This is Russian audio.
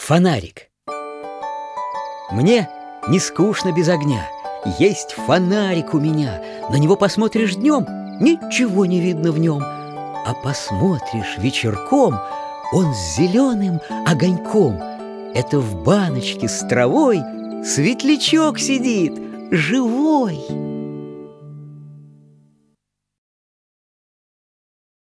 Фонарик. Мне не скучно без огня. Есть фонарик у меня. На него посмотришь днем, ничего не видно в нем. А посмотришь вечерком, он с зеленым огоньком. Это в баночке с травой светлячок сидит, живой.